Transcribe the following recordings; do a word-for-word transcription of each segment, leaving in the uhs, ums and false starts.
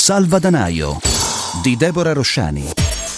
Salvadanaio di Deborah Rosciani.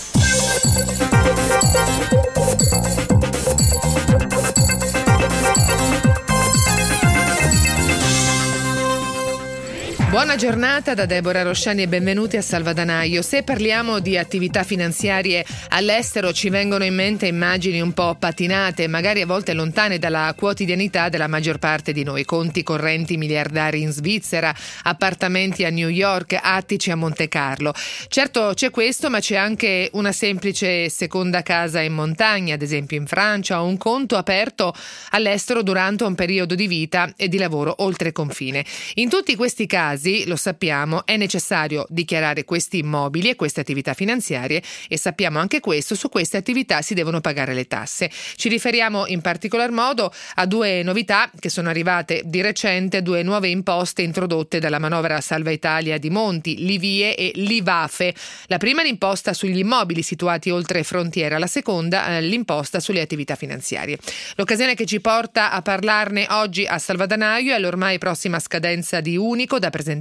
Buona giornata da Deborah Rosciani e benvenuti a Salvadanaio. Se parliamo di attività finanziarie all'estero ci vengono in mente immagini un po' patinate, magari a volte lontane dalla quotidianità della maggior parte di noi. Conti correnti miliardari in Svizzera, appartamenti a New York, attici a Monte Carlo. Certo c'è questo, ma c'è anche una semplice seconda casa in montagna, ad esempio in Francia, o un conto aperto all'estero durante un periodo di vita e di lavoro oltre confine. In tutti questi casi, lo sappiamo, è necessario dichiarare questi immobili e queste attività finanziarie e sappiamo anche questo, su queste attività si devono pagare le tasse. Ci riferiamo in particolar modo a due novità che sono arrivate di recente, due nuove imposte introdotte dalla manovra Salva Italia di Monti, l'I V I E e l'I V A F E. La prima è l'imposta sugli immobili situati oltre frontiera, la seconda è l'imposta sulle attività finanziarie. L'occasione che ci porta a parlarne oggi a Salvadanaio è l'ormai prossima scadenza di Unico da presentare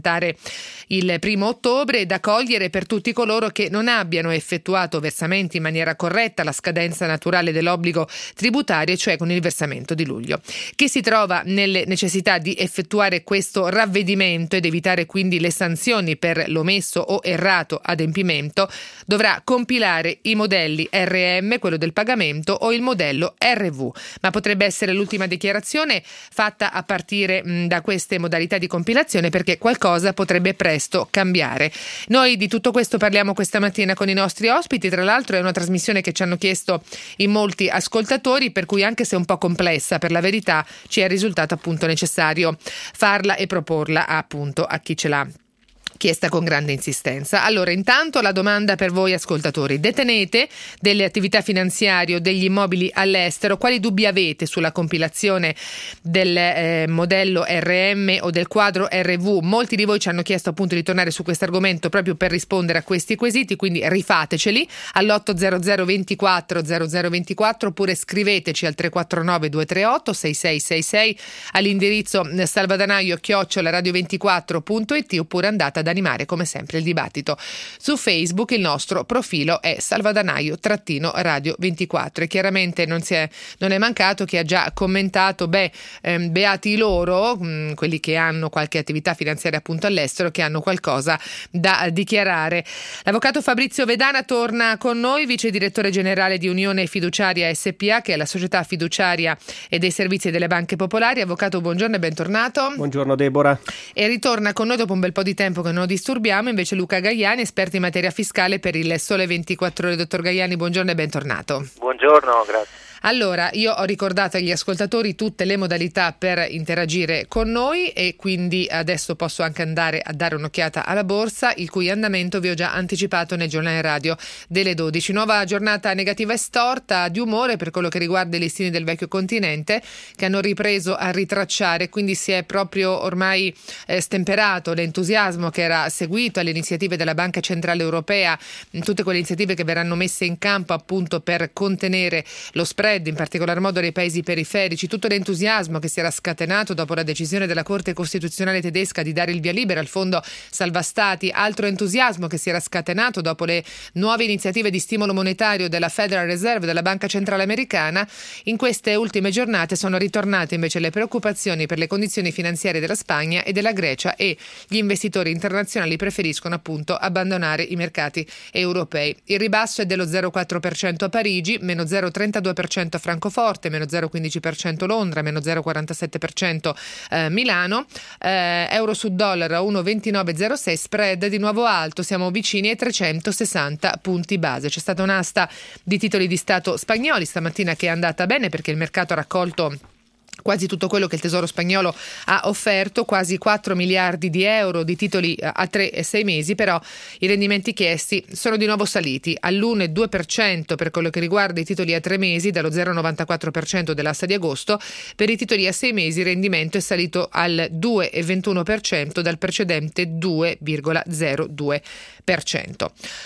il primo ottobre e da cogliere per tutti coloro che non abbiano effettuato versamenti in maniera corretta alla scadenza naturale dell'obbligo tributario, cioè con il versamento di luglio. Chi si trova nelle necessità di effettuare questo ravvedimento ed evitare quindi le sanzioni per l'omesso o errato adempimento dovrà compilare i modelli R M, quello del pagamento, o il modello R V, ma potrebbe essere l'ultima dichiarazione fatta a partire mh, da queste modalità di compilazione, perché qualcosa cosa potrebbe presto cambiare. Noi di tutto questo parliamo questa mattina con i nostri ospiti. Tra l'altro è una trasmissione che ci hanno chiesto in molti ascoltatori, per cui anche se un po' complessa, per la verità ci è risultato appunto necessario farla e proporla appunto a chi ce l'ha chiesta con grande insistenza. Allora, intanto la domanda per voi ascoltatori: detenete delle attività finanziarie o degli immobili all'estero? Quali dubbi avete sulla compilazione del eh, modello R M o del quadro R V? Molti di voi ci hanno chiesto appunto di tornare su questo argomento proprio per rispondere a questi quesiti, quindi rifateceli all'otto zero zero ventiquattro zero zero ventiquattro oppure scriveteci al tre quattro nove due tre otto sei sei sei sei all'indirizzo salvadanaio chiocciola radio ventiquattro punto it, oppure andate ad animare come sempre il dibattito su Facebook. Il nostro profilo è Salvadanaio-radio ventiquattro e chiaramente non, si è, non è mancato chi ha già commentato beh ehm, beati loro, mh, quelli che hanno qualche attività finanziaria appunto all'estero, che hanno qualcosa da dichiarare. L'avvocato Fabrizio Vedana torna con noi, vice direttore generale di Unione Fiduciaria S P A, che è la società fiduciaria e dei servizi delle banche popolari. Avvocato, buongiorno e bentornato. Buongiorno Deborah. E ritorna con noi dopo un bel po' di tempo che non disturbiamo invece Luca Gaiani, esperto in materia fiscale per il Sole ventiquattro Ore. Dottor Gaiani, buongiorno e bentornato. Buongiorno, grazie. Allora, io ho ricordato agli ascoltatori tutte le modalità per interagire con noi e quindi adesso posso anche andare a dare un'occhiata alla borsa, il cui andamento vi ho già anticipato nel giornale radio delle dodici. Nuova giornata negativa e storta di umore per quello che riguarda i listini del vecchio continente, che hanno ripreso a ritracciare, quindi si è proprio ormai eh, stemperato l'entusiasmo che era seguito alle iniziative della Banca Centrale Europea, tutte quelle iniziative che verranno messe in campo appunto per contenere lo spread, in particolar modo nei paesi periferici, tutto l'entusiasmo che si era scatenato dopo la decisione della Corte Costituzionale tedesca di dare il via libera al fondo salva stati, altro entusiasmo che si era scatenato dopo le nuove iniziative di stimolo monetario della Federal Reserve, della Banca Centrale Americana. In queste ultime giornate sono ritornate invece le preoccupazioni per le condizioni finanziarie della Spagna e della Grecia, e gli investitori internazionali preferiscono appunto abbandonare i mercati europei. Il ribasso è dello zero virgola quattro per cento a Parigi, meno zero virgola trentadue per cento a Francoforte, meno zero virgola quindici per cento Londra, meno zero virgola quarantasette per cento eh, Milano, eh, euro su dollaro a uno virgola ventinove zero sei, spread di nuovo alto, siamo vicini ai trecentosessanta punti base. C'è stata un'asta di titoli di Stato spagnoli stamattina che è andata bene perché il mercato ha raccolto quasi tutto quello che il Tesoro spagnolo ha offerto, quasi quattro miliardi di euro di titoli a tre e sei mesi, però i rendimenti chiesti sono di nuovo saliti all'uno virgola due per cento per quello che riguarda i titoli a tre mesi, dallo zero virgola novantaquattro per cento dell'asta di agosto. Per i titoli a sei mesi il rendimento è salito al due virgola ventuno per cento dal precedente due virgola zero due per cento.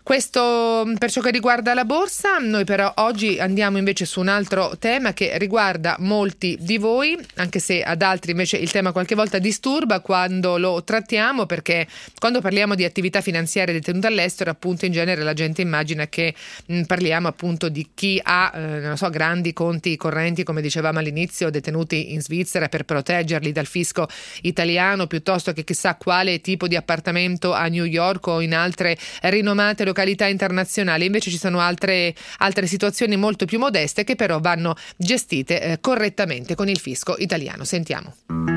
Questo per ciò che riguarda la borsa. Noi però oggi andiamo invece su un altro tema che riguarda molti di voi, anche se ad altri invece il tema qualche volta disturba quando lo trattiamo, perché quando parliamo di attività finanziarie detenute all'estero, appunto in genere la gente immagina che mh, parliamo appunto di chi ha eh, non so, grandi conti correnti, come dicevamo all'inizio, detenuti in Svizzera per proteggerli dal fisco italiano, piuttosto che chissà quale tipo di appartamento a New York o in altre rinomate località internazionali. Invece ci sono altre, altre situazioni molto più modeste che però vanno gestite eh, correttamente con il fisco italiano. Sentiamo.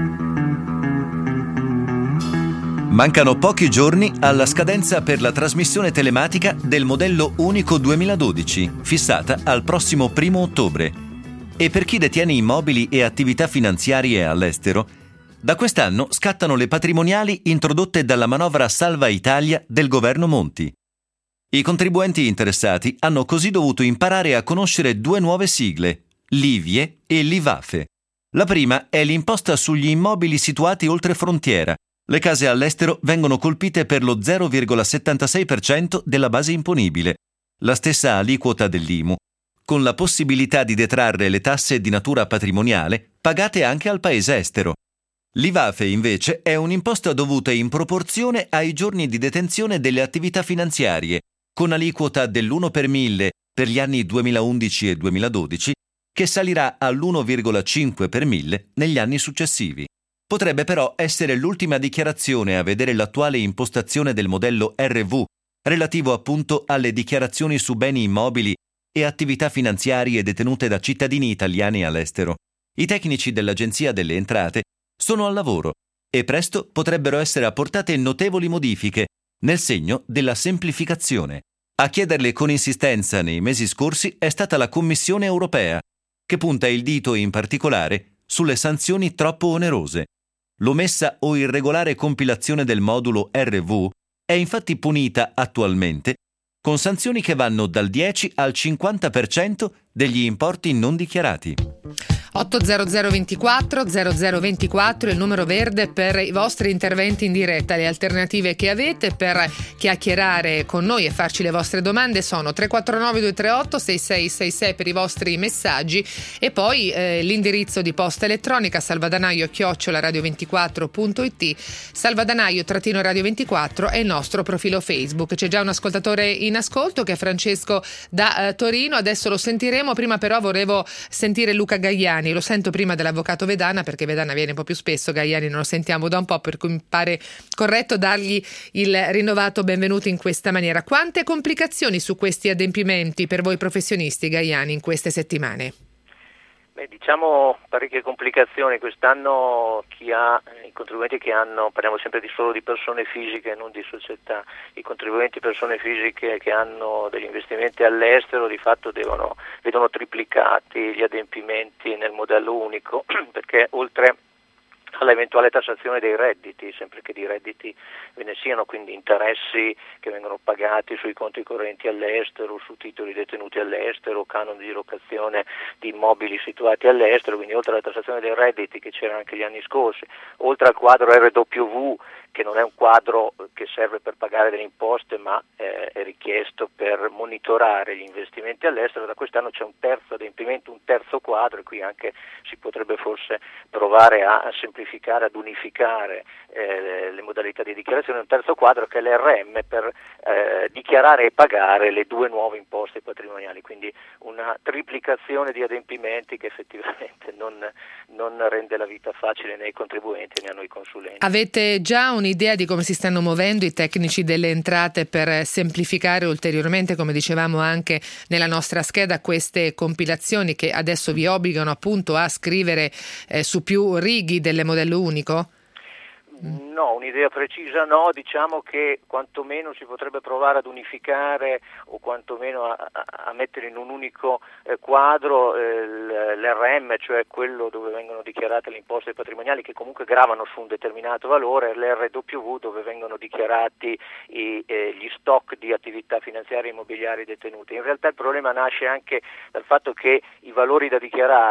Mancano pochi giorni alla scadenza per la trasmissione telematica del modello unico duemiladodici, fissata al prossimo primo ottobre. E per chi detiene immobili e attività finanziarie all'estero, da quest'anno scattano le patrimoniali introdotte dalla manovra Salva Italia del governo Monti. I contribuenti interessati hanno così dovuto imparare a conoscere due nuove sigle, l'I V I E e l'I V A F E. La prima è l'imposta sugli immobili situati oltre frontiera. Le case all'estero vengono colpite per lo zero virgola settantasei per cento della base imponibile, la stessa aliquota dell'I M U, con la possibilità di detrarre le tasse di natura patrimoniale pagate anche al paese estero. L'I V A F E invece è un'imposta dovuta in proporzione ai giorni di detenzione delle attività finanziarie, con aliquota dell'uno per mille per gli anni duemilaundici e duemiladodici, che salirà all'uno virgola cinque per mille negli anni successivi. Potrebbe però essere l'ultima dichiarazione a vedere l'attuale impostazione del modello R V, relativo appunto alle dichiarazioni su beni immobili e attività finanziarie detenute da cittadini italiani all'estero. I tecnici dell'Agenzia delle Entrate sono al lavoro e presto potrebbero essere apportate notevoli modifiche nel segno della semplificazione. A chiederle con insistenza nei mesi scorsi è stata la Commissione europea, che punta il dito in particolare sulle sanzioni troppo onerose. L'omessa o irregolare compilazione del modulo R V è infatti punita attualmente con sanzioni che vanno dal dieci al cinquanta per cento degli importi non dichiarati. otto zero zero ventiquattro zero zero ventiquattro è il numero verde per i vostri interventi in diretta. Le alternative che avete per chiacchierare con noi e farci le vostre domande sono tre quattro nove due tre otto sei sei sei sei per i vostri messaggi e poi eh, l'indirizzo di posta elettronica salvadanaio chiocciola radio ventiquattro punto it. Salvadanaio trattino radio ventiquattro è il nostro profilo Facebook. C'è già un ascoltatore in ascolto che è Francesco da eh, Torino, adesso lo sentiremo. Prima però volevo sentire Luca Gaiani. Lo sento prima dell'avvocato Vedana, perché Vedana viene un po' più spesso, Gaiani non lo sentiamo da un po', per cui mi pare corretto dargli il rinnovato benvenuto in questa maniera. Quante complicazioni su questi adempimenti per voi professionisti, Gaiani, in queste settimane? Beh, diciamo parecchie complicazioni. Quest'anno chi ha i contribuenti che hanno, parliamo sempre di solo di persone fisiche e non di società, i contribuenti persone fisiche che hanno degli investimenti all'estero di fatto devono, vedono triplicati gli adempimenti nel modello unico, perché oltre all'eventuale tassazione dei redditi, sempre che di redditi ve ne siano, quindi interessi che vengono pagati sui conti correnti all'estero, su titoli detenuti all'estero, canoni di locazione di immobili situati all'estero, quindi oltre alla tassazione dei redditi che c'era anche gli anni scorsi, oltre al quadro R W V, che non è un quadro che serve per pagare delle imposte ma eh, è richiesto per monitorare gli investimenti all'estero, da quest'anno c'è un terzo adempimento, un terzo quadro, e qui anche si potrebbe forse provare a, a semplificare, ad unificare eh, le modalità di dichiarazione, un terzo quadro che è l'R M per eh, dichiarare e pagare le due nuove imposte patrimoniali, quindi una triplicazione di adempimenti che effettivamente non, non rende la vita facile né ai contribuenti né a noi consulenti. Avete già un'idea di come si stanno muovendo i tecnici delle entrate per semplificare ulteriormente, come dicevamo anche nella nostra scheda, queste compilazioni che adesso vi obbligano appunto a scrivere eh, su più righi del modello unico? No, un'idea precisa no, diciamo che quantomeno si potrebbe provare ad unificare o quantomeno a, a, a mettere in un unico eh, quadro eh, l'R M, cioè quello dove vengono dichiarate le imposte patrimoniali che comunque gravano su un determinato valore, e l'R W dove vengono dichiarati i, eh, gli stock di attività finanziarie e immobiliari detenute. In realtà il problema nasce anche dal fatto che i valori da dichiarare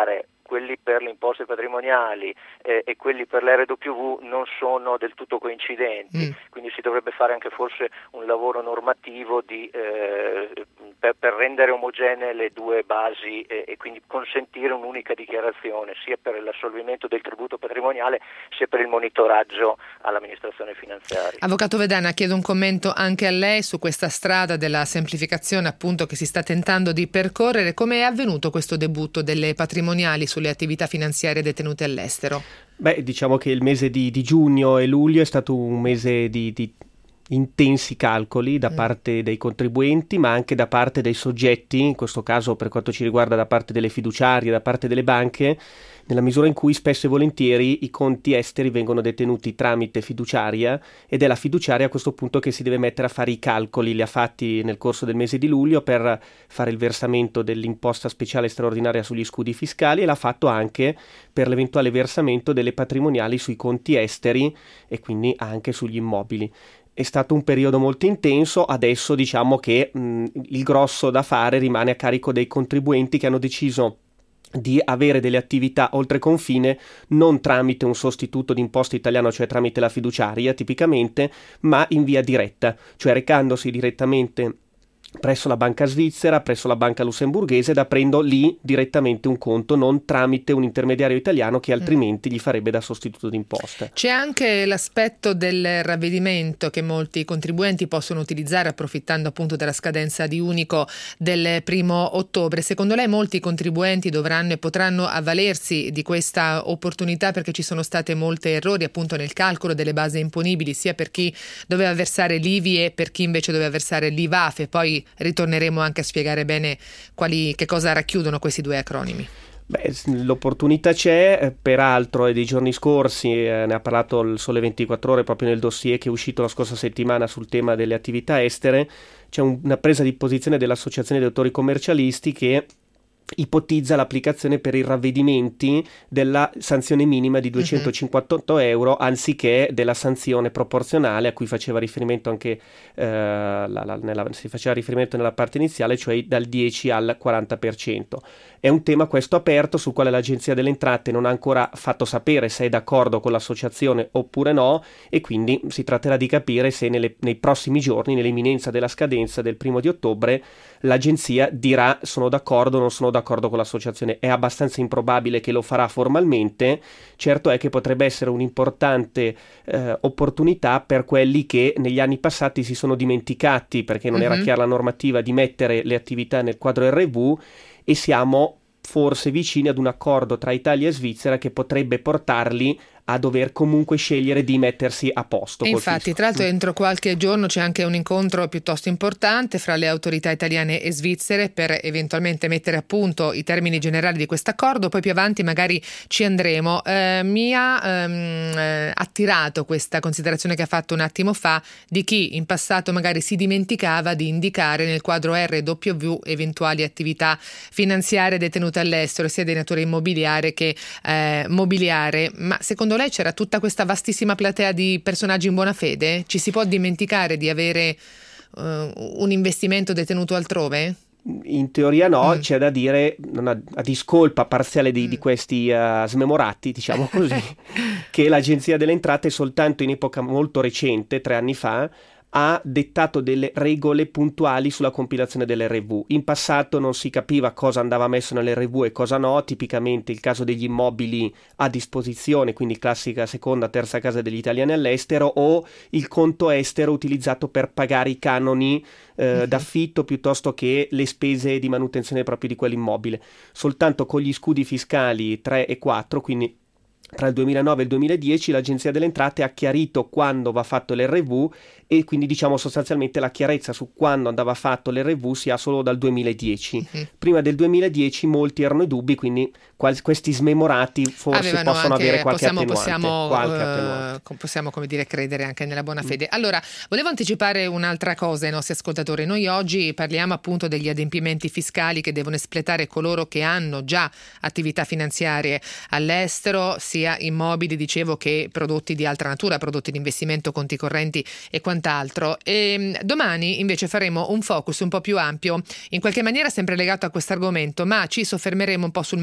quelli per le imposte patrimoniali eh, e quelli per l'R W V non sono del tutto coincidenti, mm. quindi si dovrebbe fare anche forse un lavoro normativo di, eh, per, per rendere omogenee le due basi eh, e quindi consentire un'unica dichiarazione sia per l'assolvimento del tributo patrimoniale sia per il monitoraggio all'amministrazione finanziaria. Avvocato Vedana, chiedo un commento anche a lei su questa strada della semplificazione appunto che si sta tentando di percorrere. Come è avvenuto questo debutto delle patrimoniali sulle attività finanziarie detenute all'estero? Beh, diciamo che il mese di, di giugno e luglio è stato un mese di, di intensi calcoli da mm. parte dei contribuenti, ma anche da parte dei soggetti, in questo caso per quanto ci riguarda da parte delle fiduciarie, da parte delle banche, nella misura in cui spesso e volentieri i conti esteri vengono detenuti tramite fiduciaria ed è la fiduciaria a questo punto che si deve mettere a fare i calcoli. Li ha fatti nel corso del mese di luglio per fare il versamento dell'imposta speciale straordinaria sugli scudi fiscali e l'ha fatto anche per l'eventuale versamento delle patrimoniali sui conti esteri e quindi anche sugli immobili. È stato un periodo molto intenso, adesso diciamo che mh, il grosso da fare rimane a carico dei contribuenti che hanno deciso di avere delle attività oltre confine non tramite un sostituto d'imposta italiano, cioè tramite la fiduciaria tipicamente, ma in via diretta, cioè recandosi direttamente presso la banca svizzera, presso la banca lussemburghese ed aprendo lì direttamente un conto, non tramite un intermediario italiano che altrimenti gli farebbe da sostituto d'imposta. C'è anche l'aspetto del ravvedimento che molti contribuenti possono utilizzare approfittando appunto della scadenza di unico del primo ottobre. Secondo lei molti contribuenti dovranno e potranno avvalersi di questa opportunità perché ci sono state molte errori appunto nel calcolo delle basi imponibili sia per chi doveva versare l'I V I e per chi invece doveva versare l'I V A F e poi ritorneremo anche a spiegare bene quali, che cosa racchiudono questi due acronimi. Beh, l'opportunità c'è, peraltro è dei giorni scorsi, eh, ne ha parlato il Sole ventiquattro Ore proprio nel dossier che è uscito la scorsa settimana sul tema delle attività estere. C'è un, una presa di posizione dell'Associazione dei Dottori Commercialisti che ipotizza l'applicazione per i ravvedimenti della sanzione minima di duecentocinquantotto euro anziché della sanzione proporzionale a cui faceva riferimento anche eh, la, la, nella, si faceva riferimento nella parte iniziale, cioè dal dieci al quaranta per cento. È un tema questo aperto sul quale l'Agenzia delle Entrate non ha ancora fatto sapere se è d'accordo con l'associazione oppure no e quindi si tratterà di capire se nelle, nei prossimi giorni, nell'imminenza della scadenza del primo di ottobre, l'Agenzia dirà sono d'accordo o non sono d'accordo con l'associazione. È abbastanza improbabile che lo farà formalmente, certo è che potrebbe essere un'importante eh, opportunità per quelli che negli anni passati si sono dimenticati, perché non uh-huh. era chiara la normativa, di mettere le attività nel quadro R V e siamo forse vicini ad un accordo tra Italia e Svizzera che potrebbe portarli a dover comunque scegliere di mettersi a posto. E infatti, fisco. tra l'altro, entro qualche giorno c'è anche un incontro piuttosto importante fra le autorità italiane e svizzere per eventualmente mettere a punto i termini generali di questo accordo. Poi più avanti magari ci andremo. Eh, mi ha ehm, eh, attirato questa considerazione che ha fatto un attimo fa di chi in passato magari si dimenticava di indicare nel quadro R W V eventuali attività finanziarie detenute all'estero, sia di natura immobiliare che eh, mobiliare. Ma secondo lei c'era tutta questa vastissima platea di personaggi in buona fede? Ci si può dimenticare di avere uh, un investimento detenuto altrove? In teoria no, mm. c'è da dire, a, a discolpa parziale di, mm. di questi uh, smemorati, diciamo così, che l'Agenzia delle Entrate soltanto in epoca molto recente, tre anni fa, ha dettato delle regole puntuali sulla compilazione dell'R V. In passato non si capiva cosa andava messo nell'R V e cosa no, tipicamente il caso degli immobili a disposizione, quindi classica seconda, terza casa degli italiani all'estero, o il conto estero utilizzato per pagare i canoni eh, uh-huh. d'affitto piuttosto che le spese di manutenzione proprio di quell'immobile. Soltanto con gli scudi fiscali tre e quattro, quindi tra il duemilanove e il duemiladieci, l'Agenzia delle Entrate ha chiarito quando va fatto l'R V e quindi diciamo sostanzialmente la chiarezza su quando andava fatto l'R V si ha solo dal duemiladieci. Uh-huh. Prima del duemiladieci molti erano i dubbi, quindi qual- questi smemorati forse Avevano possono anche, avere qualche possiamo, attenuante. Possiamo, qualche uh, attenuante. possiamo come dire credere anche nella buona fede. Mm. Allora, volevo anticipare un'altra cosa ai nostri ascoltatori. Noi oggi parliamo appunto degli adempimenti fiscali che devono espletare coloro che hanno già attività finanziarie all'estero, sia immobili, dicevo, che prodotti di altra natura, prodotti di investimento, conti correnti e quant'altro. E domani invece faremo un focus un po' più ampio, in qualche maniera sempre legato a questo argomento, ma ci soffermeremo un po' sul mercato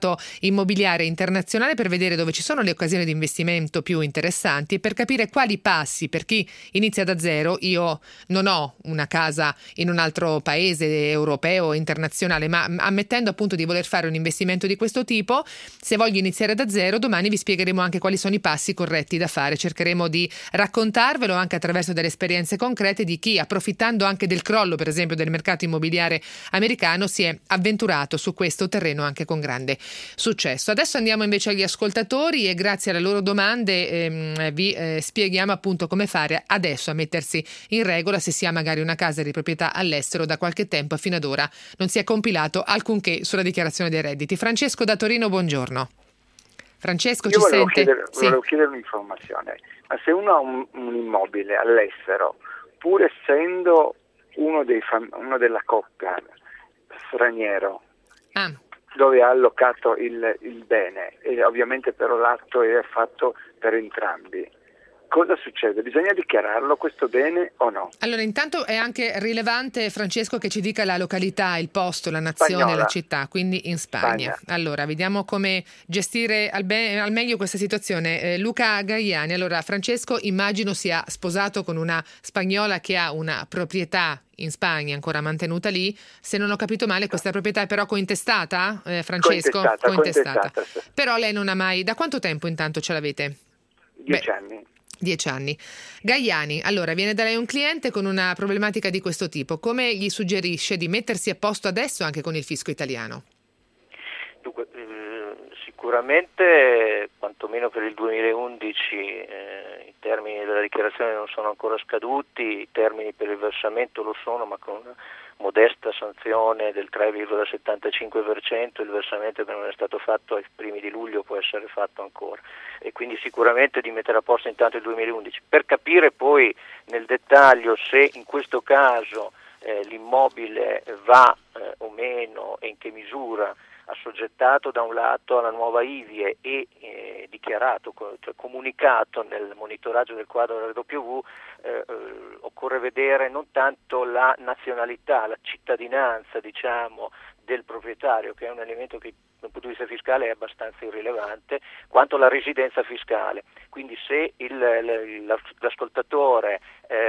mercato immobiliare internazionale per vedere dove ci sono le occasioni di investimento più interessanti e per capire quali passi per chi inizia da zero. Io non ho una casa in un altro paese europeo o internazionale, ma ammettendo appunto di voler fare un investimento di questo tipo, se voglio iniziare da zero, domani vi spiegheremo anche quali sono i passi corretti da fare. Cercheremo di raccontarvelo anche attraverso delle esperienze concrete di chi, approfittando anche del crollo per esempio del mercato immobiliare americano, si è avventurato su questo terreno anche con grande successo. Adesso andiamo invece agli ascoltatori e grazie alle loro domande ehm, vi eh, spieghiamo appunto come fare adesso a mettersi in regola se si ha magari una casa di proprietà all'estero da qualche tempo e fino ad ora non si è compilato alcunché sulla dichiarazione dei redditi. Francesco da Torino, buongiorno. Francesco, Io ci volevo sente? Chiedere, Sì. Volevo chiedere un'informazione, ma se uno ha un, un immobile all'estero, pur essendo uno, dei fam- uno della coppia straniero, Ah. dove ha allocato il, il bene, e ovviamente però l'atto è fatto per entrambi, cosa succede? Bisogna dichiararlo questo bene o no? Allora, intanto è anche rilevante, Francesco, che ci dica la località, il posto, la nazione, Spagnola. la città, quindi in Spagna. Spagna. Allora, vediamo come gestire al, be- al meglio questa situazione. Eh, Luca Gaiani, allora, Francesco immagino sia sposato con una spagnola che ha una proprietà in Spagna ancora mantenuta lì. Se non ho capito male, questa proprietà è però cointestata, eh, Francesco? Cointestata, cointestata, sì. Però lei non ha mai... Da quanto tempo intanto ce l'avete? Dieci Beh, anni. Dieci anni. Gaiani, allora viene da lei un cliente con una problematica di questo tipo. Come gli suggerisce di mettersi a posto adesso anche con il fisco italiano? Dunque, eh, sicuramente, quantomeno per il duemilaundici, eh, i termini della dichiarazione non sono ancora scaduti, i termini per il versamento lo sono, ma con una modesta sanzione del tre virgola settantacinque per cento, il versamento che non è stato fatto ai primi di luglio può essere fatto ancora, e quindi sicuramente di mettere a posto intanto il duemilaundici. Per capire poi nel dettaglio se in questo caso eh, l'immobile va eh, o meno e in che misura assoggettato da un lato alla nuova I V I E e eh, dichiarato, cioè comunicato nel monitoraggio del quadro R W, eh, eh, occorre vedere non tanto la nazionalità, la cittadinanza, diciamo, del proprietario, che è un elemento che dal punto di vista fiscale è abbastanza irrilevante, quanto la residenza fiscale. Quindi se il, l'ascoltatore,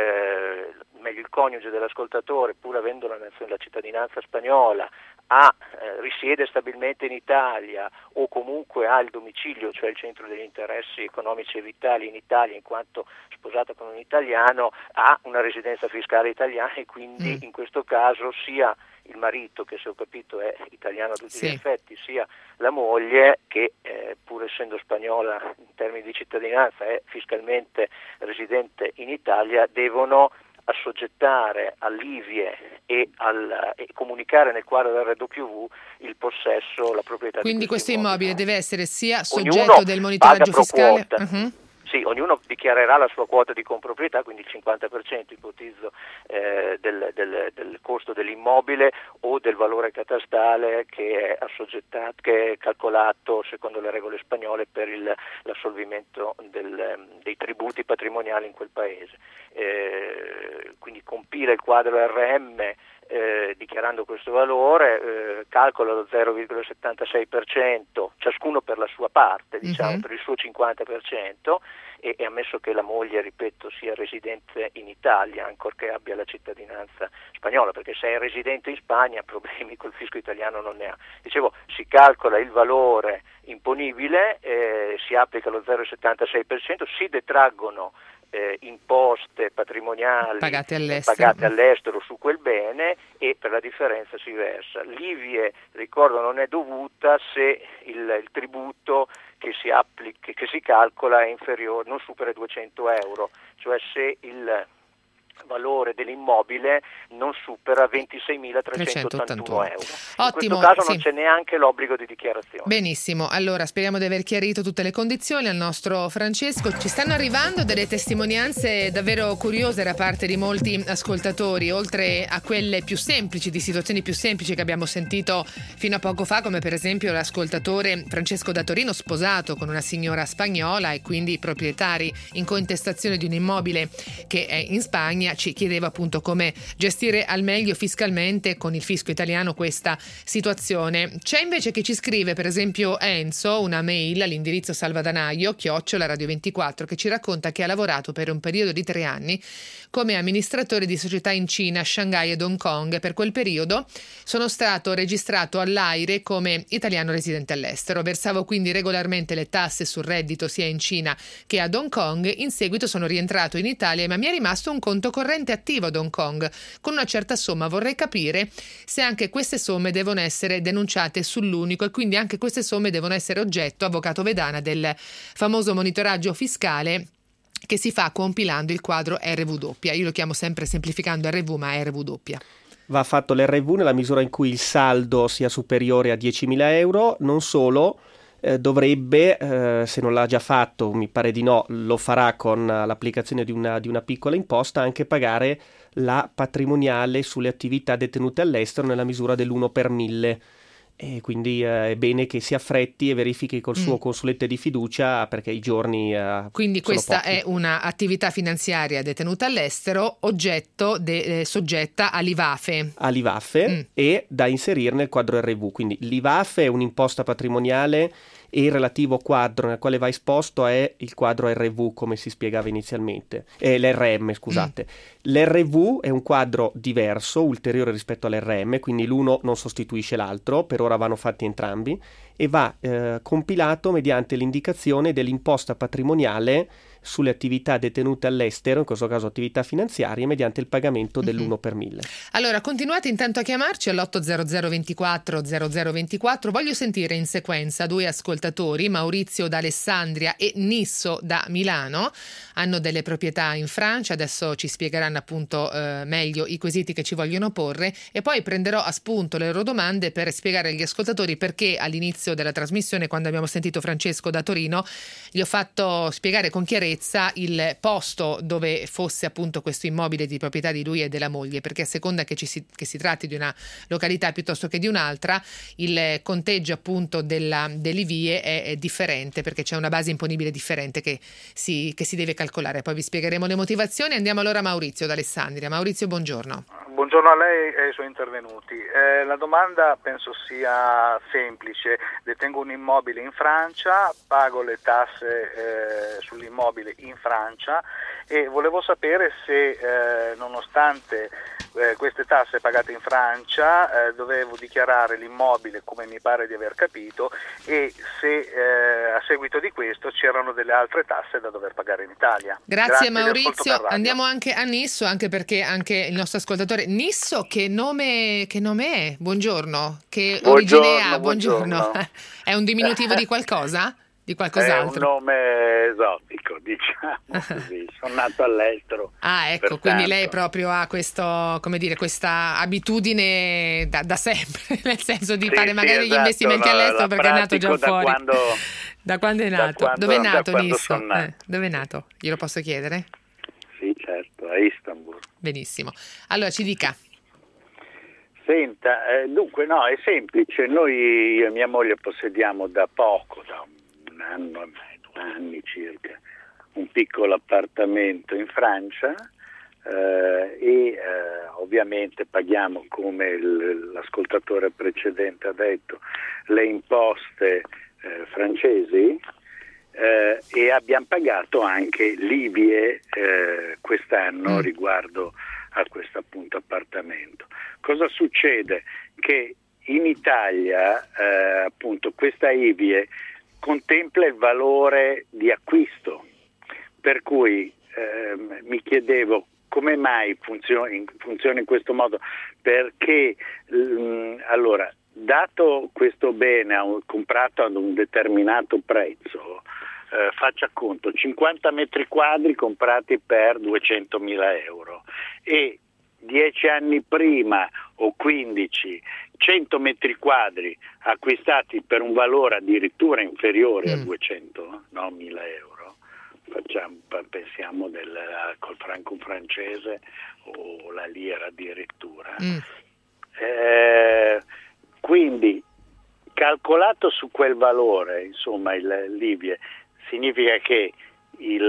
eh, meglio il coniuge dell'ascoltatore, pur avendo la, la cittadinanza spagnola, ha, eh, risiede stabilmente in Italia o comunque ha il domicilio, cioè il centro degli interessi economici e vitali in Italia, in quanto sposato con un italiano, ha una residenza fiscale italiana e quindi mm. in questo caso sia il marito, che se ho capito è italiano a tutti sì. gli effetti, sia la moglie, che eh, pur essendo spagnola in termini di cittadinanza è fiscalmente residente in Italia, devono assoggettare all'I V I E e, al, e comunicare nel quadro del R W il possesso, la proprietà. Quindi di questo, questo immobile immobile deve essere sia ognuno soggetto del monitoraggio fiscale. Uh-huh. Sì, ognuno dichiarerà la sua quota di comproprietà, quindi il cinquanta per cento ipotizzo eh, del, del, del costo dell'immobile o del valore catastale che è assoggettato, che è calcolato secondo le regole spagnole per il, l'assolvimento del, dei tributi patrimoniali in quel paese. Eh, quindi compila il quadro R M eh, dichiarando questo valore, eh, calcola lo zero virgola settantasei per cento, ciascuno per la sua parte, diciamo, uh-huh. per il suo cinquanta per cento, e, e ammesso che la moglie, ripeto, sia residente in Italia, ancorché abbia la cittadinanza spagnola, perché se è residente in Spagna problemi col fisco italiano non ne ha. Dicevo, si calcola il valore imponibile, eh, si applica lo zero virgola settantasei per cento, si detraggono Eh, imposte patrimoniali pagate all'estero. pagate all'estero su quel bene e per la differenza si versa. L'I V I E, ricordo, non è dovuta se il, il tributo che si applica, che si calcola è inferiore, non supera i duecento euro, cioè se il valore dell'immobile non supera ventisei trecentottantuno euro. Ottimo, in questo caso sì. non c'è neanche l'obbligo di dichiarazione. Benissimo, allora speriamo di aver chiarito tutte le condizioni al nostro Francesco. Ci stanno arrivando delle testimonianze davvero curiose da parte di molti ascoltatori, oltre a quelle più semplici, di situazioni più semplici che abbiamo sentito fino a poco fa, come per esempio l'ascoltatore Francesco da Torino, sposato con una signora spagnola e quindi proprietari in cointestazione di un immobile che è in Spagna. Economia ci chiedeva appunto come gestire al meglio fiscalmente con il fisco italiano questa situazione. C'è invece chi ci scrive, per esempio Enzo, una mail all'indirizzo salvadanaio chiocciola radio ventiquattro, che ci racconta che ha lavorato per un periodo di tre anni come amministratore di società in Cina, Shanghai ed Hong Kong. Per quel periodo sono stato registrato all'AIRE come italiano residente all'estero. Versavo quindi regolarmente le tasse sul reddito sia in Cina che ad Hong Kong. In seguito sono rientrato in Italia, ma mi è rimasto un conto corrente attivo ad Hong Kong con una certa somma. Vorrei capire se anche queste somme devono essere denunciate sull'unico e quindi anche queste somme devono essere oggetto, avvocato Vedana, del famoso monitoraggio fiscale che si fa compilando il quadro R V W. Io lo chiamo sempre semplificando R V, ma è R V W. Va fatto l'R V nella misura in cui il saldo sia superiore a diecimila euro. Non solo, eh, dovrebbe, eh, se non l'ha già fatto, mi pare di no, lo farà con l'applicazione di una, di una piccola imposta, anche pagare la patrimoniale sulle attività detenute all'estero nella misura dell'uno per mille. E quindi eh, è bene che si affretti e verifichi col suo mm. consulente di fiducia, perché i giorni eh, quindi sono questa pochi. È un'attività finanziaria detenuta all'estero, oggetto de, eh, soggetta all'I V A F E all'I V A F E mm. e da inserire nel quadro R V. Quindi l'I V A F E è un'imposta patrimoniale e il relativo quadro nel quale va esposto è il quadro R V, come si spiegava inizialmente, eh, l'R M, scusate. Mm. L'R V è un quadro diverso, ulteriore rispetto all'R M, quindi l'uno non sostituisce l'altro, per ora vanno fatti entrambi, e va eh, compilato mediante l'indicazione dell'imposta patrimoniale sulle attività detenute all'estero, in questo caso attività finanziarie, mediante il pagamento dell'uno per mille. Allora, continuate intanto a chiamarci all'otto zero zero ventiquattro zero zero ventiquattro. Voglio sentire in sequenza due ascoltatori, Maurizio da Alessandria e Nisso da Milano. Hanno delle proprietà in Francia, adesso ci spiegheranno appunto eh, meglio i quesiti che ci vogliono porre, e poi prenderò a spunto le loro domande per spiegare agli ascoltatori perché all'inizio della trasmissione, quando abbiamo sentito Francesco da Torino, gli ho fatto spiegare con chiarezza il posto dove fosse appunto questo immobile di proprietà di lui e della moglie, perché a seconda che, ci si, che si tratti di una località piuttosto che di un'altra, il conteggio appunto della, dell'I V I E è, è differente, perché c'è una base imponibile differente che si, che si deve calcolare. Poi vi spiegheremo le motivazioni. Andiamo allora a Maurizio da Alessandria. Maurizio, buongiorno. Buongiorno a lei e ai suoi intervenuti. Eh, la domanda penso sia semplice. Detengo un immobile in Francia, pago le tasse eh, sull'immobile in Francia e volevo sapere se eh, nonostante eh, queste tasse pagate in Francia eh, dovevo dichiarare l'immobile, come mi pare di aver capito, e se eh, a seguito di questo c'erano delle altre tasse da dover pagare in Italia. Grazie, Grazie Maurizio. Andiamo anche a Nisso, anche perché anche il nostro ascoltatore Nisso, che nome, che nome è? Buongiorno. Che buongiorno, origine ha? Buongiorno. buongiorno. È un diminutivo di qualcosa? Di qualcos'altro? È un nome esotico, diciamo così. Sono nato all'estero. Ah, ecco, quindi lei proprio ha questo, come dire, questa abitudine da, da sempre, nel senso di sì, fare magari sì, esatto, gli investimenti no, all'estero perché è nato già da fuori. Quando, da quando è nato? Quando, Dove è nato Nisso? Eh, dove è nato? Glielo posso chiedere? Sì, certo, a Istanbul. Benissimo. Allora ci dica. Senta, eh, dunque no, è semplice. Noi, io e mia moglie, possediamo da poco, da un un anno e mezzo, due anni circa, un piccolo appartamento in Francia eh, e eh, ovviamente paghiamo, come il, l'ascoltatore precedente ha detto, le imposte eh, francesi eh, e abbiamo pagato anche l'I V I E eh, quest'anno mm. riguardo a questo appunto appartamento. Cosa succede? Che in Italia eh, appunto questa I V I E contempla il valore di acquisto, per cui eh, mi chiedevo come mai funzioni, funziona in questo modo, perché mh, allora, dato questo bene comprato ad un determinato prezzo, eh, faccia conto, cinquanta metri quadri comprati per duecentomila euro e dieci anni prima o quindici cento metri quadri acquistati per un valore addirittura inferiore mm. a duecento, no, mila euro, facciamo, pensiamo del, col franco francese o la lira addirittura. Mm. Eh, quindi calcolato su quel valore, insomma, il, l'I V I E significa che il,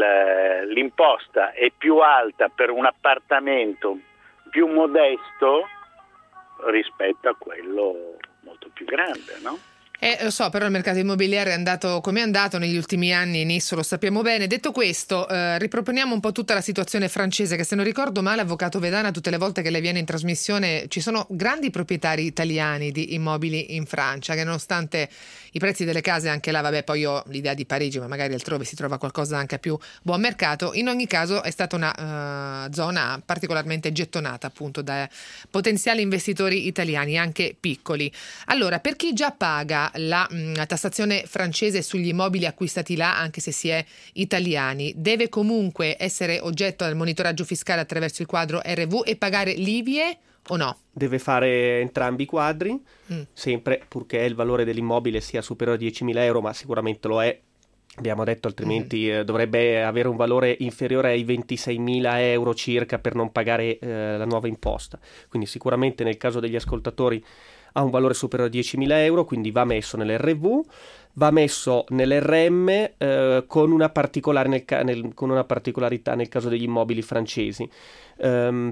l'imposta è più alta per un appartamento più modesto rispetto a quello molto più grande, no? Eh, lo so, però il mercato immobiliare è andato come è andato negli ultimi anni, Nisso, lo sappiamo bene. Detto questo, eh, riproponiamo un po' tutta la situazione francese, che se non ricordo male, avvocato Vedana, tutte le volte che lei viene in trasmissione ci sono grandi proprietari italiani di immobili in Francia, che nonostante i prezzi delle case anche là, vabbè, poi io ho l'idea di Parigi, ma magari altrove si trova qualcosa anche a più buon mercato, in ogni caso è stata una uh, zona particolarmente gettonata appunto da potenziali investitori italiani, anche piccoli. Allora, per chi già paga La, la tassazione francese sugli immobili acquistati là, anche se si è italiani, deve comunque essere oggetto del monitoraggio fiscale attraverso il quadro R V e pagare l'I V I E o no? Deve fare entrambi i quadri, mm. sempre purché il valore dell'immobile sia superiore a diecimila euro, ma sicuramente lo è. Abbiamo detto, altrimenti mm-hmm. eh, dovrebbe avere un valore inferiore ai ventiseimila euro circa per non pagare eh, la nuova imposta. Quindi sicuramente nel caso degli ascoltatori ha un valore superiore a diecimila euro, quindi va messo nell'R V, va messo nell'R M eh, con, una particolare nel ca- nel, con una particolarità nel caso degli immobili francesi. Um,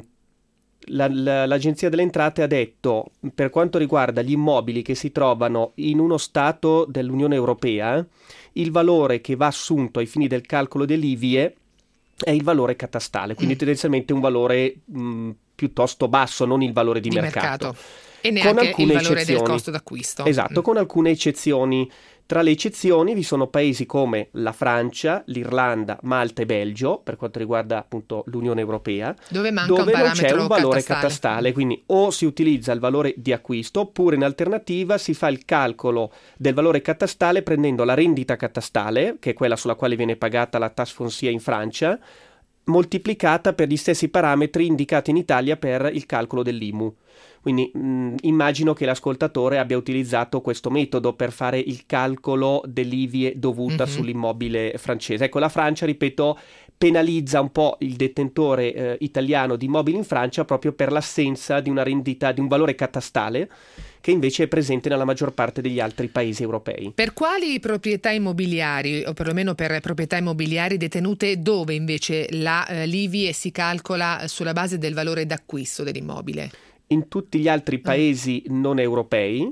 La, la, l'Agenzia delle Entrate ha detto, per quanto riguarda gli immobili che si trovano in uno Stato dell'Unione Europea, il valore che va assunto ai fini del calcolo dell'I V I E è il valore catastale, quindi mm. tendenzialmente un valore mh, piuttosto basso, non il valore di, di mercato. mercato. E neanche il valore eccezioni. del costo d'acquisto. Esatto, mm. con alcune eccezioni. Tra le eccezioni vi sono paesi come la Francia, l'Irlanda, Malta e Belgio, per quanto riguarda appunto l'Unione Europea, dove, manca dove un non c'è un valore catastale. catastale, quindi o si utilizza il valore di acquisto oppure in alternativa si fa il calcolo del valore catastale prendendo la rendita catastale, che è quella sulla quale viene pagata la tasse foncière in Francia, moltiplicata per gli stessi parametri indicati in Italia per il calcolo dell'I M U. Quindi mh, immagino che l'ascoltatore abbia utilizzato questo metodo per fare il calcolo dell'I V I E dovuta mm-hmm. sull'immobile francese. Ecco, la Francia, ripeto, penalizza un po' il detentore eh, italiano di immobili in Francia proprio per l'assenza di una rendita, di un valore catastale che invece è presente nella maggior parte degli altri paesi europei. Per quali proprietà immobiliari, o perlomeno per proprietà immobiliari detenute dove invece la, eh, l'I V I E si calcola sulla base del valore d'acquisto dell'immobile? In tutti gli altri paesi mm. non europei,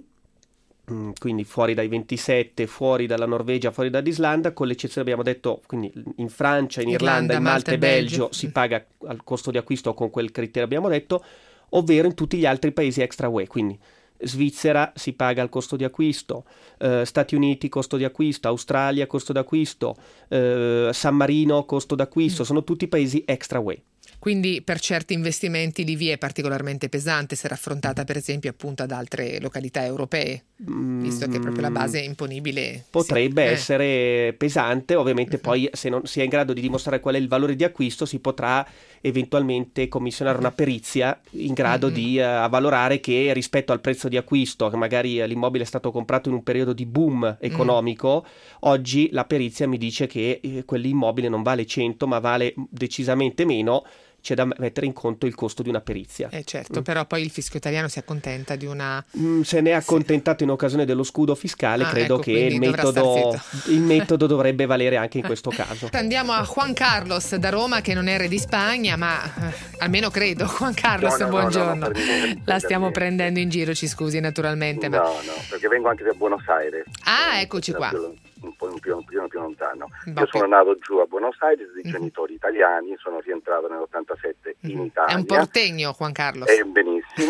quindi fuori dai ventisette, fuori dalla Norvegia, fuori dall'Islanda, con l'eccezione, abbiamo detto, quindi in Francia, in Irlanda, Irlanda in Malta, Malta e Belgio, Belgio si paga al costo di acquisto con quel criterio abbiamo detto, ovvero in tutti gli altri paesi extra U E, quindi Svizzera si paga al costo di acquisto, eh, Stati Uniti costo di acquisto, Australia costo d'acquisto, eh, San Marino costo d'acquisto, mm. sono tutti paesi extra U E. Quindi per certi investimenti l'I V I E è particolarmente pesante se raffrontata per esempio appunto ad altre località europee, visto che proprio la base imponibile potrebbe sì. essere eh. pesante. Ovviamente uh-huh. poi se non si è in grado di dimostrare qual è il valore di acquisto si potrà eventualmente commissionare una perizia in grado uh-huh. di uh, avvalorare che rispetto al prezzo di acquisto, che magari uh, l'immobile è stato comprato in un periodo di boom economico, uh-huh. oggi la perizia mi dice che eh, quell'immobile non vale cento ma vale decisamente meno. C'è da mettere in conto il costo di una perizia. Eh certo, mm. però poi il fisco italiano si accontenta di una... Mm, se ne è accontentato sì. in occasione dello scudo fiscale, ah, credo ecco, che il metodo, il metodo dovrebbe valere anche in questo caso. Andiamo a Juan Carlos da Roma, che non è re di Spagna, ma eh, almeno credo. Juan Carlos, no, no, buongiorno. No, no, no, La stiamo prendendo in giro, ci scusi naturalmente. No, ma... no, perché vengo anche da Buenos Aires. Ah, eccoci qua. Un po' più, più, più, più lontano. Beh, Io sono nato giù a Buenos Aires di mm-hmm. genitori italiani, sono rientrato nell'ottantasette mm-hmm. in Italia. È un portegno, Juan Carlos. È benissimo.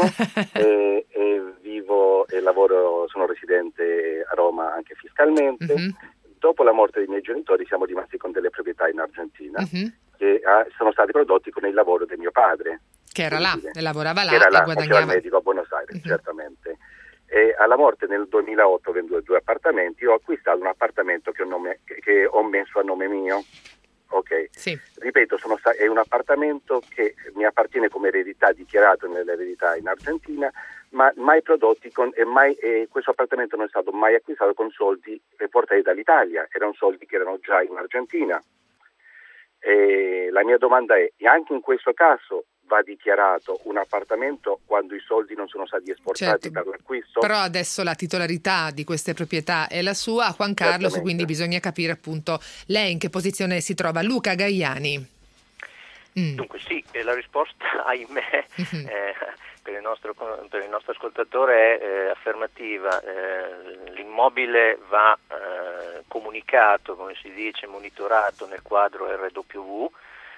e, e vivo e lavoro, sono residente a Roma anche fiscalmente. Mm-hmm. Dopo la morte dei miei genitori siamo rimasti con delle proprietà in Argentina mm-hmm. che ah, sono stati prodotti con il lavoro di mio padre. Che era là, e lavorava là che era e là, guadagnava. Faceva il medico a Buenos Aires, mm-hmm. certamente. E alla morte nel duemilaotto ho venduto due appartamenti, ho acquistato un appartamento che ho, nome, che ho messo a nome mio. Ok, sì. Ripeto, sono sta- è un appartamento che mi appartiene come eredità, dichiarato nell'eredità in Argentina, ma mai prodotti con, e mai, e questo appartamento non è stato mai acquistato con soldi portati dall'Italia, erano soldi che erano già in Argentina. E la mia domanda è, anche in questo caso va dichiarato un appartamento quando i soldi non sono stati esportati, certo, per l'acquisto. Però adesso la titolarità di queste proprietà è la sua, Juan Carlos, certamente. Quindi bisogna capire appunto lei in che posizione si trova. Luca Gaiani. Mm. Dunque sì, la risposta, ahimè, mm-hmm. eh, per, il nostro, per il nostro ascoltatore è eh, affermativa. Eh, l'immobile va eh, comunicato, come si dice, monitorato nel quadro R W V,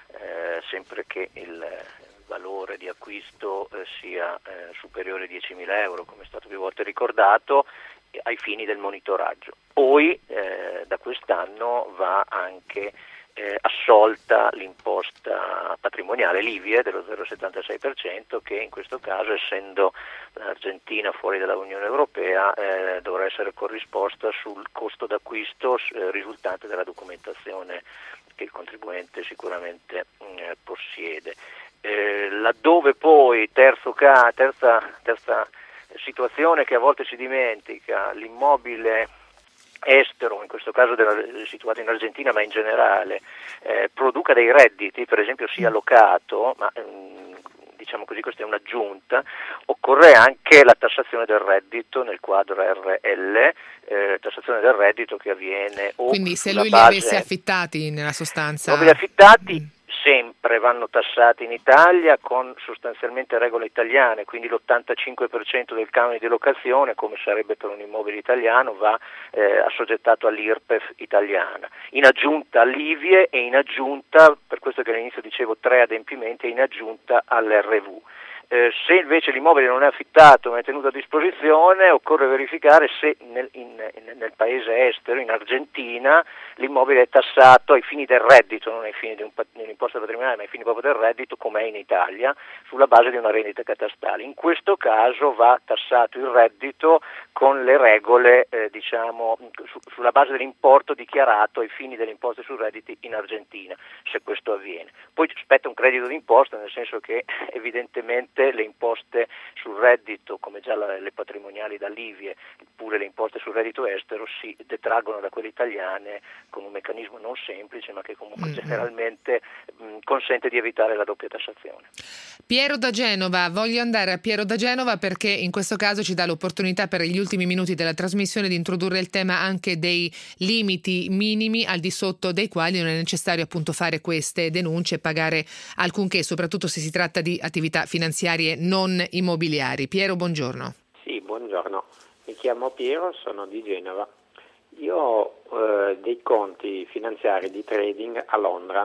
eh, sempre che il valore di acquisto eh, sia eh, superiore a diecimila euro, come è stato più volte ricordato, eh, ai fini del monitoraggio. Poi eh, da quest'anno va anche eh, assolta l'imposta patrimoniale, l'I V I E dello zero virgola settantasei per cento, che in questo caso, essendo l'Argentina fuori dalla Unione Europea, eh, dovrà essere corrisposta sul costo d'acquisto eh, risultante dalla documentazione che il contribuente sicuramente eh, possiede. Eh, laddove poi, terzo ca- terza, terza situazione che a volte si dimentica, l'immobile estero, in questo caso della, situato in Argentina ma in generale, eh, produca dei redditi, per esempio sia locato, ma ehm, diciamo così, questa è un'aggiunta, occorre anche la tassazione del reddito nel quadro R L, eh, tassazione del reddito che avviene o quindi se lui base, li avesse affittati nella sostanza. Immobili affittati mm. sempre vanno tassati in Italia con sostanzialmente regole italiane, quindi l'ottantacinque per cento del canone di locazione, come sarebbe per un immobile italiano, va eh, assoggettato all'I R P E F italiana, in aggiunta all'I V I E e in aggiunta, per questo che all'inizio dicevo tre adempimenti, e in aggiunta all'R V. Eh, se invece l'immobile non è affittato ma è tenuto a disposizione, occorre verificare se nel, in, in, nel paese estero, in Argentina, l'immobile è tassato ai fini del reddito, non ai fini di, un, di un'imposta patrimoniale, ma ai fini proprio del reddito, come è in Italia, sulla base di una rendita catastale. In questo caso va tassato il reddito con le regole, eh, diciamo, su, sulla base dell'importo dichiarato ai fini delle imposte sui redditi in Argentina, se questo avviene. Poi spetta un credito d'imposta, nel senso che evidentemente le imposte sul reddito, come già le patrimoniali dall'I V I E, pure le imposte sul reddito estero, si detraggono da quelle italiane con un meccanismo non semplice, ma che comunque mm-hmm. generalmente mh, consente di evitare la doppia tassazione. Piero da Genova, voglio andare a Piero da Genova perché in questo caso ci dà l'opportunità, per gli ultimi minuti della trasmissione, di introdurre il tema anche dei limiti minimi al di sotto dei quali non è necessario appunto fare queste denunce e pagare alcunché, soprattutto se si tratta di attività finanziarie non immobiliari. Piero, buongiorno. Sì, buongiorno. Mi chiamo Piero, sono di Genova. Io ho eh, dei conti finanziari di trading a Londra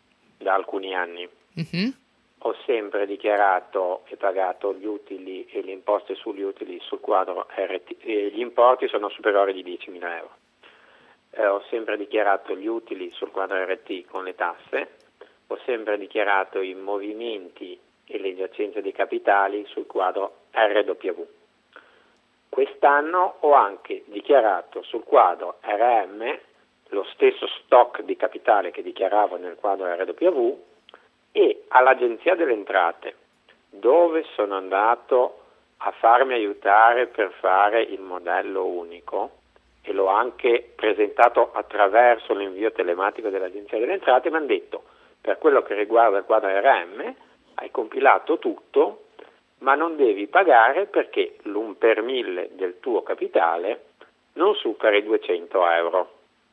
da alcuni anni. Mm-hmm. Ho sempre dichiarato e pagato gli utili e le imposte sugli utili sul quadro R T e gli importi sono superiori di diecimila euro. Eh, ho sempre dichiarato gli utili sul quadro R T con le tasse, ho sempre dichiarato i movimenti e le giacenze dei capitali sul quadro R W V. Quest'anno ho anche dichiarato sul quadro R M lo stesso stock di capitale che dichiaravo nel quadro R W V e all'Agenzia delle Entrate, dove sono andato a farmi aiutare per fare il modello unico e l'ho anche presentato attraverso l'invio telematico dell'Agenzia delle Entrate, mi hanno detto: per quello che riguarda il quadro R M hai compilato tutto, ma non devi pagare perché l'un per mille del tuo capitale non supera i duecento euro.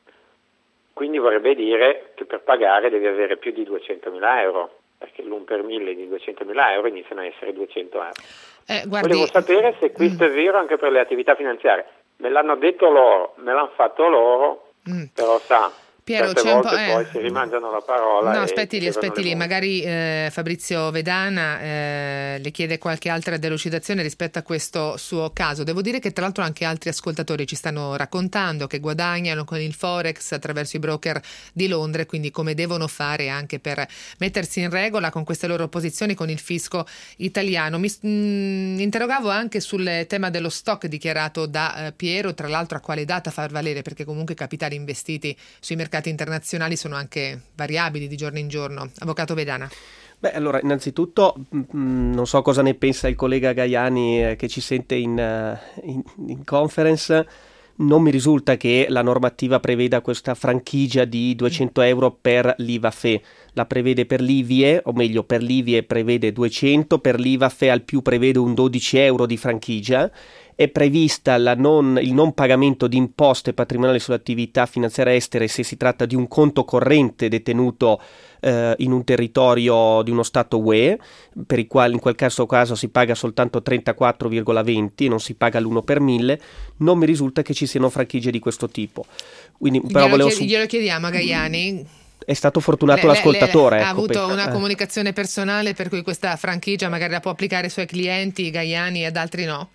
Quindi vorrebbe dire che per pagare devi avere più di duecentomila euro, perché l'un per mille di duecentomila euro iniziano a essere duecento euro. Eh, guardi... Volevo sapere se questo mm. è vero anche per le attività finanziarie. Me l'hanno detto loro, me l'hanno fatto loro, mm. però sa... Piero, c'è un po', eh. poi si rimangiano la parola. No, aspetti lì, aspetti lì. Magari eh, Fabrizio Vedana eh, le chiede qualche altra delucidazione rispetto a questo suo caso. Devo dire che tra l'altro anche altri ascoltatori ci stanno raccontando che guadagnano con il Forex attraverso i broker di Londra e quindi come devono fare anche per mettersi in regola con queste loro posizioni con il fisco italiano. Mi mh, interrogavo anche sul tema dello stock dichiarato da eh, Piero, tra l'altro a quale data far valere, perché comunque i capitali investiti sui mercati internazionali sono anche variabili di giorno in giorno. Avvocato Vedana. Beh, allora, innanzitutto mh, non so cosa ne pensa il collega Gaiani eh, che ci sente in, uh, in, in conference. Non mi risulta che la normativa preveda questa franchigia di duecento euro per l'I V A F E. La prevede per l'I V I E, o meglio per l'I V I E prevede duecento, per l'I V A F E al più prevede un dodici euro di franchigia. È prevista la non, il non pagamento di imposte patrimoniali sulle attività finanziarie estere se si tratta di un conto corrente detenuto eh, in un territorio di uno Stato U E, per il quale in quel caso, caso si paga soltanto trentaquattro virgola venti e non si paga l'uno per mille. Non mi risulta che ci siano franchigie di questo tipo. Quindi, però glielo, volevo chied- su- glielo chiediamo a Gaiani. È stato fortunato Le- le- l'ascoltatore. le- ecco, ha avuto per- una eh. comunicazione personale per cui questa franchigia magari la può applicare ai suoi clienti, Gaiani, ed altri no?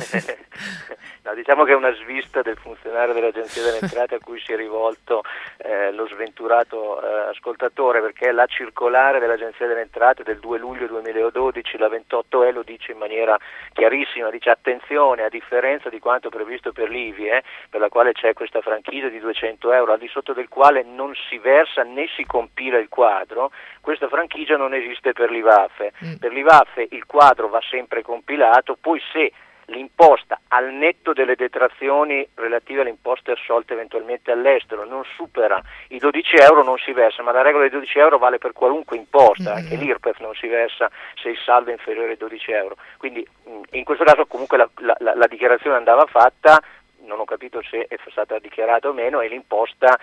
No, diciamo che è una svista del funzionario dell'Agenzia delle Entrate a cui si è rivolto eh, lo sventurato eh, ascoltatore, perché la circolare dell'Agenzia delle Entrate del due luglio duemiladodici, la ventotto E, lo dice in maniera chiarissima, dice attenzione, a differenza di quanto previsto per l'I V I, eh, per la quale c'è questa franchigia di duecento euro, al di sotto del quale non si versa né si compila il quadro, questa franchigia non esiste per l'I V A F E. Mm. Per l'I V A F E il quadro va sempre compilato, poi se l'imposta al netto delle detrazioni relative alle imposte assolte eventualmente all'estero non supera i dodici euro non si versa, ma la regola dei dodici euro vale per qualunque imposta, anche l'I R P E F non si versa se il saldo è inferiore ai dodici euro, quindi in questo caso comunque la, la, la dichiarazione andava fatta, non ho capito se è stata dichiarata o meno, e l'imposta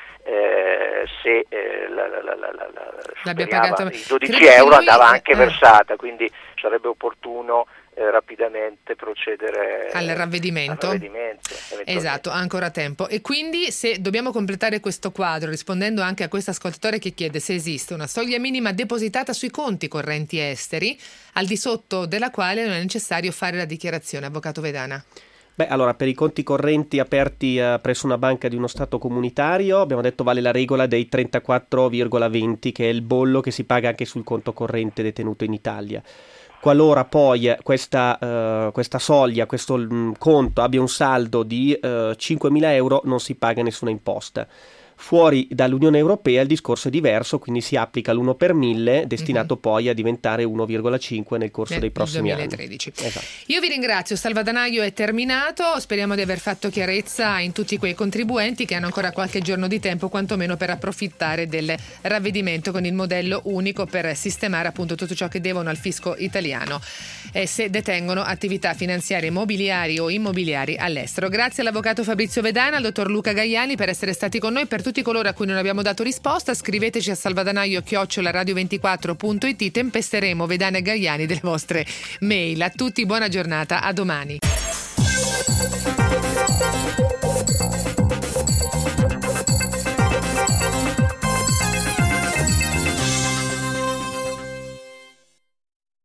eh, se eh, la, la, la, la, la l'abbia pagato i dodici euro lui, andava anche eh, versata, quindi sarebbe opportuno Eh, rapidamente procedere al ravvedimento. Al ravvedimento Esatto, ha ancora tempo. E quindi se dobbiamo completare questo quadro, rispondendo anche a questo ascoltatore che chiede se esiste una soglia minima depositata sui conti correnti esteri, al di sotto della quale non è necessario fare la dichiarazione, avvocato Vedana. Beh, allora, per i conti correnti aperti eh, presso una banca di uno Stato comunitario, abbiamo detto vale la regola dei trentaquattro virgola venti, che è il bollo che si paga anche sul conto corrente detenuto in Italia. Qualora poi questa, uh, questa soglia, questo mh, conto abbia un saldo di uh, cinquemila euro, non si paga nessuna imposta. Fuori dall'Unione Europea il discorso è diverso, quindi si applica l'uno per mille, destinato mm-hmm. poi a diventare uno virgola cinque nel corso nel, dei prossimi duemilatredici. Anni. Esatto. Io vi ringrazio, Salvadanaio è terminato, speriamo di aver fatto chiarezza in tutti quei contribuenti che hanno ancora qualche giorno di tempo, quantomeno per approfittare del ravvedimento con il modello unico per sistemare appunto tutto ciò che devono al fisco italiano e se detengono attività finanziarie mobiliari o immobiliari all'estero. Grazie all'avvocato Fabrizio Vedana, al dottor Luca Gaiani per essere stati con noi. Per tutti coloro a cui non abbiamo dato risposta, scriveteci a salvadanaio chiocciola radio ventiquattro punto it, tempesteremo Vedana e Gaiani delle vostre mail. A tutti buona giornata, a domani.